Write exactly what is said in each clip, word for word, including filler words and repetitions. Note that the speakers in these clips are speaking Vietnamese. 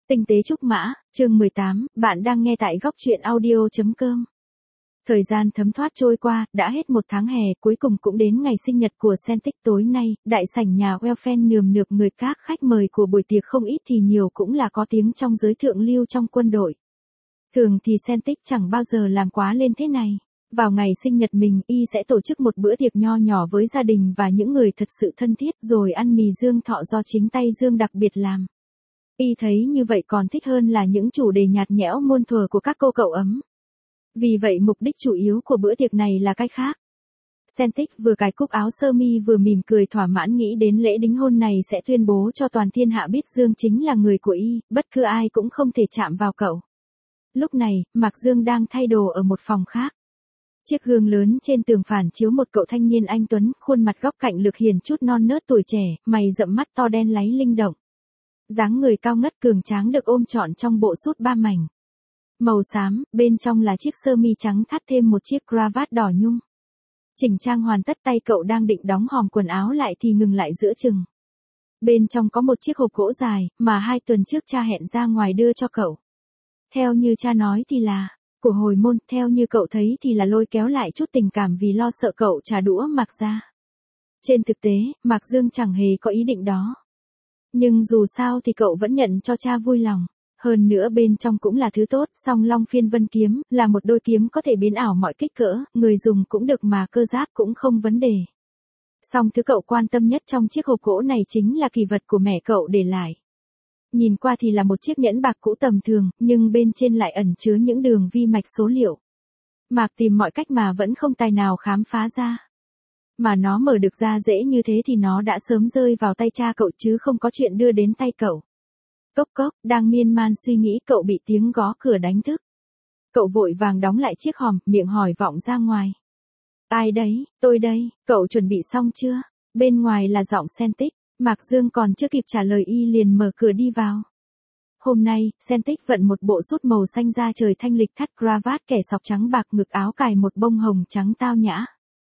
Tinh tế trúc mã, chương mười tám, bạn đang nghe tại góc truyện audio chấm com. Thời gian thấm thoát trôi qua, đã hết một tháng hè, cuối cùng cũng đến ngày sinh nhật của Celtic tối nay, đại sảnh nhà Welfen nườm nượp người các khách mời của buổi tiệc không ít thì nhiều cũng là có tiếng trong giới thượng lưu trong quân đội. Thường thì Celtic chẳng bao giờ làm quá lên thế này. Vào ngày sinh nhật mình, y sẽ tổ chức một bữa tiệc nho nhỏ với gia đình và những người thật sự thân thiết rồi ăn mì dương thọ do chính tay Dương đặc biệt làm. Y thấy như vậy còn thích hơn là những chủ đề nhạt nhẽo muôn thuở của các cô cậu ấm. Vì vậy mục đích chủ yếu của bữa tiệc này là cái khác. Celtic vừa cài cúc áo sơ mi vừa mỉm cười thỏa mãn nghĩ đến lễ đính hôn này sẽ tuyên bố cho toàn thiên hạ biết Dương chính là người của y, bất cứ ai cũng không thể chạm vào cậu. Lúc này, Mạc Dương đang thay đồ ở một phòng khác. Chiếc gương lớn trên tường phản chiếu một cậu thanh niên anh tuấn, khuôn mặt góc cạnh lực hiền chút non nớt tuổi trẻ, mày rậm mắt to đen láy linh động. Dáng người cao ngất cường tráng được ôm trọn trong bộ sút ba mảnh màu xám, bên trong là chiếc sơ mi trắng thắt thêm một chiếc cravat đỏ nhung. Chỉnh trang hoàn tất, tay cậu đang định đóng hòm quần áo lại thì ngừng lại giữa chừng. Bên trong có một chiếc hộp gỗ dài, mà hai tuần trước cha hẹn ra ngoài đưa cho cậu. Theo như cha nói thì là của hồi môn, theo như cậu thấy thì là lôi kéo lại chút tình cảm vì lo sợ cậu trả đũa Mạc ra. Trên thực tế, Mạc Dương chẳng hề có ý định đó. Nhưng dù sao thì cậu vẫn nhận cho cha vui lòng. Hơn nữa bên trong cũng là thứ tốt, song long phiên vân kiếm, là một đôi kiếm có thể biến ảo mọi kích cỡ, người dùng cũng được mà cơ giáp cũng không vấn đề. Song thứ cậu quan tâm nhất trong chiếc hộp gỗ này chính là kỷ vật của mẹ cậu để lại. Nhìn qua thì là một chiếc nhẫn bạc cũ tầm thường, nhưng bên trên lại ẩn chứa những đường vi mạch số liệu. Mạc tìm mọi cách mà vẫn không tài nào khám phá ra. Mà nó mở được ra dễ như thế thì nó đã sớm rơi vào tay cha cậu chứ không có chuyện đưa đến tay cậu. Cốc cốc, đang miên man suy nghĩ cậu bị tiếng gõ cửa đánh thức. Cậu vội vàng đóng lại chiếc hòm, miệng hỏi vọng ra ngoài. Ai đấy, tôi đây, cậu chuẩn bị xong chưa? Bên ngoài là giọng Celtic, Mạc Dương còn chưa kịp trả lời y liền mở cửa đi vào. Hôm nay, Celtic vận một bộ sút màu xanh da trời thanh lịch thắt cravat kẻ sọc trắng bạc, ngực áo cài một bông hồng trắng tao nhã.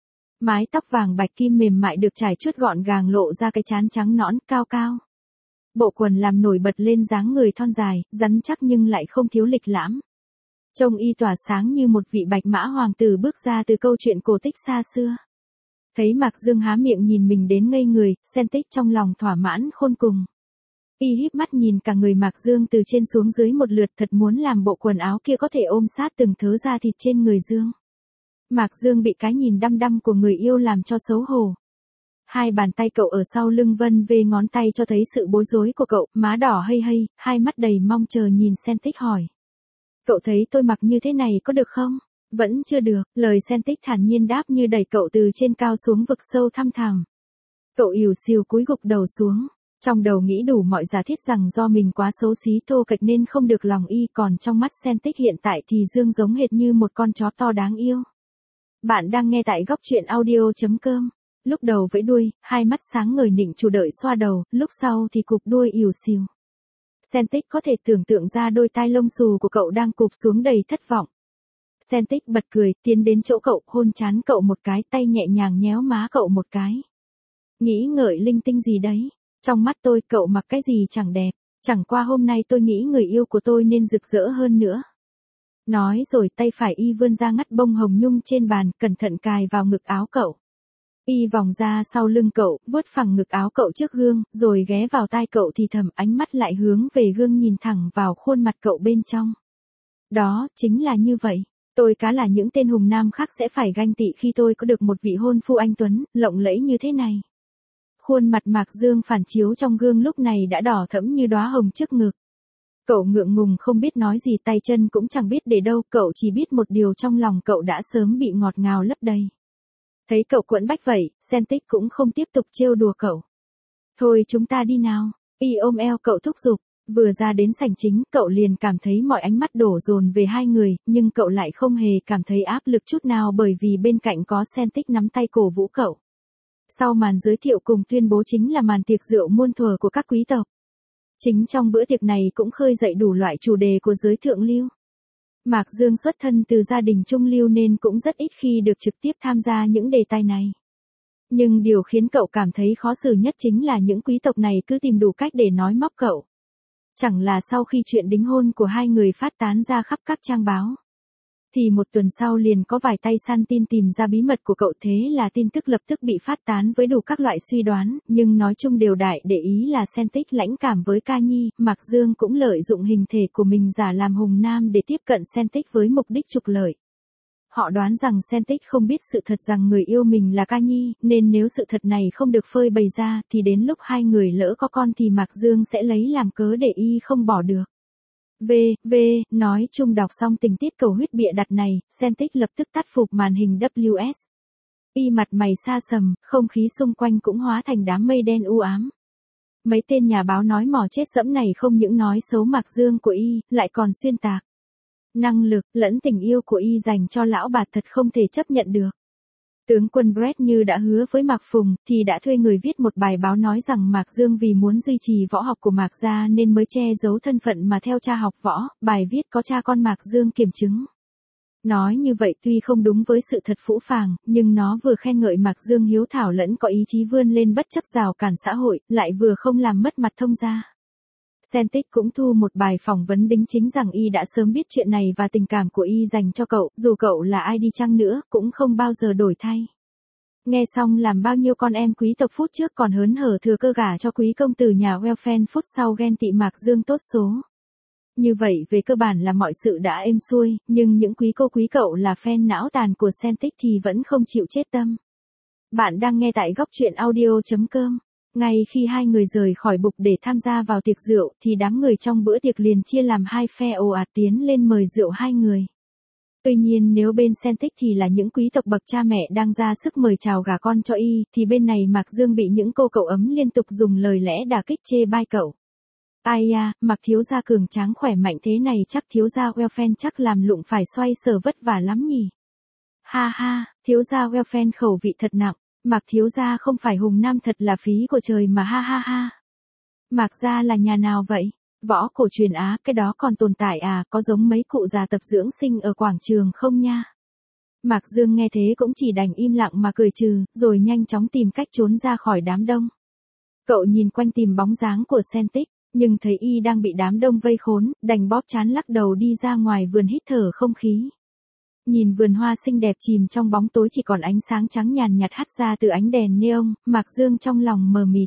Mái tóc vàng bạch kim mềm mại được trải chuốt gọn gàng lộ ra cái trán trắng nõn cao cao. Bộ quần làm nổi bật lên dáng người thon dài, rắn chắc nhưng lại không thiếu lịch lãm. Trông y tỏa sáng như một vị bạch mã hoàng tử bước ra từ câu chuyện cổ tích xa xưa. Thấy Mạc Dương há miệng nhìn mình đến ngây người, Celtic trong lòng thỏa mãn khôn cùng. Y híp mắt nhìn cả người Mạc Dương từ trên xuống dưới một lượt, thật muốn làm bộ quần áo kia có thể ôm sát từng thớ da thịt trên người Dương. Mạc Dương bị cái nhìn đăm đăm của người yêu làm cho xấu hổ. Hai bàn tay cậu ở sau lưng vân vê ngón tay cho thấy sự bối rối của cậu, má đỏ hây hây, hai mắt đầy mong chờ nhìn Celtic hỏi. Cậu thấy tôi mặc như thế này có được không? Vẫn chưa được, lời Celtic thản nhiên đáp như đẩy cậu từ trên cao xuống vực sâu thăm thẳm. Cậu ỉu xìu cúi gục đầu xuống, trong đầu nghĩ đủ mọi giả thiết rằng do mình quá xấu xí thô kệch nên không được lòng y, còn trong mắt Celtic hiện tại thì Dương giống hệt như một con chó to đáng yêu. Bạn đang nghe tại góc truyện audio chấm com. Lúc đầu vẫy đuôi, hai mắt sáng ngời nịnh chủ đợi xoa đầu, lúc sau thì cụp đuôi ỉu xìu. Celtic có thể tưởng tượng ra đôi tai lông xù của cậu đang cụp xuống đầy thất vọng. Celtic bật cười, tiến đến chỗ cậu, hôn trán cậu một cái, tay nhẹ nhàng nhéo má cậu một cái. Nghĩ ngợi linh tinh gì đấy? Trong mắt tôi cậu mặc cái gì chẳng đẹp, chẳng qua hôm nay tôi nghĩ người yêu của tôi nên rực rỡ hơn nữa. Nói rồi tay phải y vươn ra ngắt bông hồng nhung trên bàn, cẩn thận cài vào ngực áo cậu. Y vòng ra sau lưng cậu, vuốt phẳng ngực áo cậu trước gương, rồi ghé vào tai cậu thì thầm, ánh mắt lại hướng về gương nhìn thẳng vào khuôn mặt cậu bên trong. Đó, chính là như vậy. Tôi cá là những tên hùng nam khác sẽ phải ganh tị khi tôi có được một vị hôn phu anh tuấn, lộng lẫy như thế này. Khuôn mặt Mạc Dương phản chiếu trong gương lúc này đã đỏ thẫm như đóa hồng trước ngực. Cậu ngượng ngùng không biết nói gì, tay chân cũng chẳng biết để đâu, cậu chỉ biết một điều trong lòng cậu đã sớm bị ngọt ngào lấp đầy. Thấy cậu quẫn bách vậy, Celtic cũng không tiếp tục trêu đùa cậu. Thôi chúng ta đi nào, y ôm eo cậu thúc giục, vừa ra đến sảnh chính, cậu liền cảm thấy mọi ánh mắt đổ dồn về hai người, nhưng cậu lại không hề cảm thấy áp lực chút nào bởi vì bên cạnh có Celtic nắm tay cổ vũ cậu. Sau màn giới thiệu cùng tuyên bố chính là màn tiệc rượu muôn thuở của các quý tộc. Chính trong bữa tiệc này cũng khơi dậy đủ loại chủ đề của giới thượng lưu. Mạc Dương xuất thân từ gia đình trung lưu nên cũng rất ít khi được trực tiếp tham gia những đề tài này. Nhưng điều khiến cậu cảm thấy khó xử nhất chính là những quý tộc này cứ tìm đủ cách để nói móc cậu. Chẳng là sau khi chuyện đính hôn của hai người phát tán ra khắp các trang báo, thì một tuần sau liền có vài tay săn tin tìm ra bí mật của cậu, thế là tin tức lập tức bị phát tán với đủ các loại suy đoán, nhưng nói chung đều đại để ý là Sentic lãnh cảm với Ca Nhi, Mạc Dương cũng lợi dụng hình thể của mình giả làm Hùng Nam để tiếp cận Sentic với mục đích trục lợi. Họ đoán rằng Sentic không biết sự thật rằng người yêu mình là Ca Nhi, nên nếu sự thật này không được phơi bày ra thì đến lúc hai người lỡ có con thì Mạc Dương sẽ lấy làm cớ để y không bỏ được. V, V, nói chung đọc xong tình tiết cầu huyết bịa đặt này, Sentic lập tức tắt phục màn hình W S. Y mặt mày xa sầm, không khí xung quanh cũng hóa thành đám mây đen u ám. Mấy tên nhà báo nói mò chết dẫm này không những nói xấu Mạc Dương của y, lại còn xuyên tạc năng lực lẫn tình yêu của y dành cho lão bà thật không thể chấp nhận được. Tướng quân Brett như đã hứa với Mạc Phùng, thì đã thuê người viết một bài báo nói rằng Mạc Dương vì muốn duy trì võ học của Mạc gia nên mới che giấu thân phận mà theo cha học võ, bài viết có cha con Mạc Dương kiểm chứng. Nói như vậy tuy không đúng với sự thật phũ phàng, nhưng nó vừa khen ngợi Mạc Dương hiếu thảo lẫn có ý chí vươn lên bất chấp rào cản xã hội, lại vừa không làm mất mặt thông gia. Sentic cũng thu một bài phỏng vấn đính chính rằng y đã sớm biết chuyện này và tình cảm của y dành cho cậu, dù cậu là ai đi chăng nữa, cũng không bao giờ đổi thay. Nghe xong làm bao nhiêu con em quý tộc phút trước còn hớn hở thừa cơ gả cho quý công tử nhà Welfen phút sau ghen tị Mạc Dương tốt số. Như vậy về cơ bản là mọi sự đã êm xuôi, nhưng những quý cô quý cậu là fan não tàn của Sentic thì vẫn không chịu chết tâm. Bạn đang nghe tại góc truyện audio chấm com. Ngay khi hai người rời khỏi bục để tham gia vào tiệc rượu thì đám người trong bữa tiệc liền chia làm hai phe ồ ạt tiến lên mời rượu hai người. Tuy nhiên nếu bên Sentic thì là những quý tộc bậc cha mẹ đang ra sức mời chào gả con cho y, thì bên này Mạc Dương bị những cô cậu ấm liên tục dùng lời lẽ đả kích chê bai cậu. Ai à, Mạc thiếu gia cường tráng khỏe mạnh thế này chắc thiếu gia Welfen chắc làm lụng phải xoay sở vất vả lắm nhỉ. Ha ha, thiếu gia Welfen khẩu vị thật nặng. Mạc thiếu gia không phải Hùng Nam thật là phí của trời mà ha ha ha. Mạc gia là nhà nào vậy? Võ cổ truyền Á, cái đó còn tồn tại à, có giống mấy cụ già tập dưỡng sinh ở quảng trường không nha? Mạc Dương nghe thế cũng chỉ đành im lặng mà cười trừ, rồi nhanh chóng tìm cách trốn ra khỏi đám đông. Cậu nhìn quanh tìm bóng dáng của Sentic, nhưng thấy y đang bị đám đông vây khốn, đành bóp trán lắc đầu đi ra ngoài vườn hít thở không khí. Nhìn vườn hoa xinh đẹp chìm trong bóng tối chỉ còn ánh sáng trắng nhàn nhạt hắt ra từ ánh đèn neon, Mạc Dương trong lòng mờ mịt.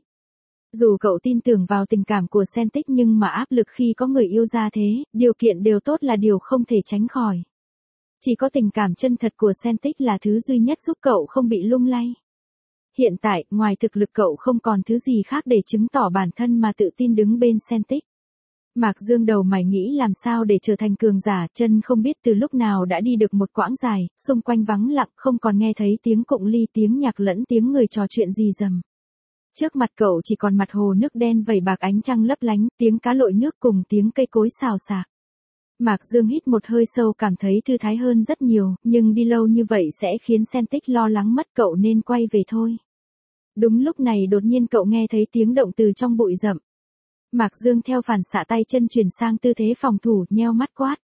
Dù cậu tin tưởng vào tình cảm của Sentic nhưng mà áp lực khi có người yêu ra thế, điều kiện đều tốt là điều không thể tránh khỏi. Chỉ có tình cảm chân thật của Sentic là thứ duy nhất giúp cậu không bị lung lay. Hiện tại, ngoài thực lực cậu không còn thứ gì khác để chứng tỏ bản thân mà tự tin đứng bên Sentic. Mạc Dương đầu mày nghĩ làm sao để trở thành cường giả, chân không biết từ lúc nào đã đi được một quãng dài, xung quanh vắng lặng không còn nghe thấy tiếng cụng ly, tiếng nhạc lẫn tiếng người trò chuyện gì rầm. Trước mặt cậu chỉ còn mặt hồ nước đen vẩy bạc ánh trăng lấp lánh, tiếng cá lội nước cùng tiếng cây cối xào xạc. Mạc Dương hít một hơi sâu cảm thấy thư thái hơn rất nhiều, nhưng đi lâu như vậy sẽ khiến Sentic lo lắng mất cậu nên quay về thôi. Đúng lúc này đột nhiên cậu nghe thấy tiếng động từ trong bụi rậm. Mạc Dương theo phản xạ tay chân chuyển sang tư thế phòng thủ, nheo mắt quát.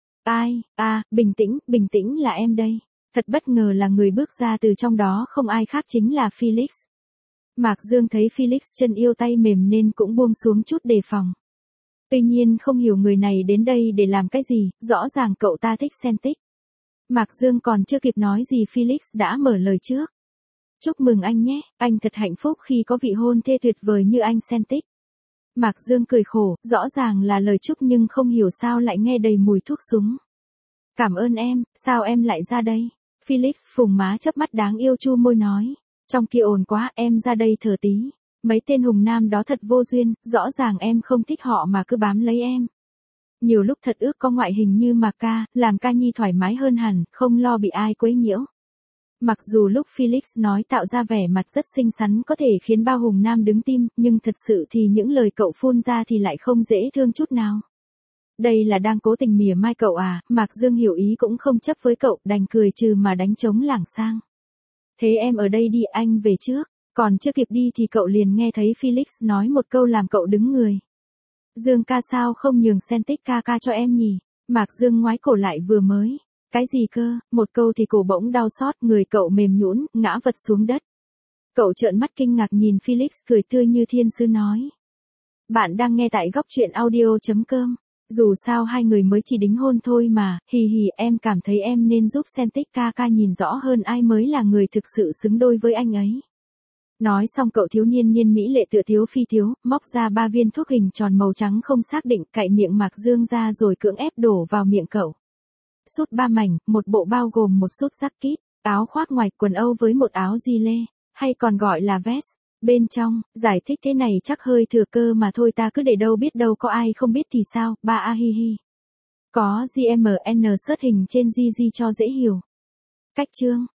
Ai, à, bình tĩnh, bình tĩnh là em đây. Thật bất ngờ là người bước ra từ trong đó không ai khác chính là Felix. Mạc Dương thấy Felix chân yêu tay mềm nên cũng buông xuống chút đề phòng. Tuy nhiên không hiểu người này đến đây để làm cái gì, rõ ràng cậu ta thích Sentic. Mạc Dương còn chưa kịp nói gì Felix đã mở lời trước. Chúc mừng anh nhé, anh thật hạnh phúc khi có vị hôn thê tuyệt vời như anh Sentic. Mạc Dương cười khổ, rõ ràng là lời chúc nhưng không hiểu sao lại nghe đầy mùi thuốc súng. Cảm ơn em, sao em lại ra đây? Felix phùng má chớp mắt đáng yêu chu môi nói. Trong kia ồn quá, em ra đây thở tí. Mấy tên Hùng Nam đó thật vô duyên, rõ ràng em không thích họ mà cứ bám lấy em. Nhiều lúc thật ước có ngoại hình như Mạc ca, làm Ca Nhi thoải mái hơn hẳn, không lo bị ai quấy nhiễu. Mặc dù lúc Felix nói tạo ra vẻ mặt rất xinh xắn có thể khiến bao Hùng Nam đứng tim, nhưng thật sự thì những lời cậu phun ra thì lại không dễ thương chút nào. Đây là đang cố tình mỉa mai cậu à, Mạc Dương hiểu ý cũng không chấp với cậu, đành cười trừ mà đánh trống lảng sang. Thế em ở đây đi, anh về trước. Còn chưa kịp đi thì cậu liền nghe thấy Felix nói một câu làm cậu đứng người. Dương ca sao không nhường Sentic ca ca cho em nhỉ? Mạc Dương ngoái cổ lại vừa mới. Cái gì cơ, một câu thì cổ bỗng đau xót, người cậu mềm nhũn, ngã vật xuống đất. Cậu trợn mắt kinh ngạc nhìn Felix cười tươi như thiên sứ nói. Bạn đang nghe tại góc chuyện audio chấm com. Dù sao hai người mới chỉ đính hôn thôi mà, hì hì em cảm thấy em nên giúp Sentic ca ca nhìn rõ hơn ai mới là người thực sự xứng đôi với anh ấy. Nói xong cậu thiếu niên niên mỹ lệ tựa thiếu phi thiếu, móc ra ba viên thuốc hình tròn màu trắng không xác định, cạy miệng Mạc Dương ra rồi cưỡng ép đổ vào miệng cậu. Sút ba mảnh, một bộ bao gồm một sút jacket, áo khoác ngoài, quần âu với một áo gilet, hay còn gọi là vest. Bên trong, giải thích thế này chắc hơi thừa cơ mà thôi, ta cứ để đâu biết đâu có ai không biết thì sao, ba a hi hi. Có giê em en search hình trên Gigi cho dễ hiểu. Cách chương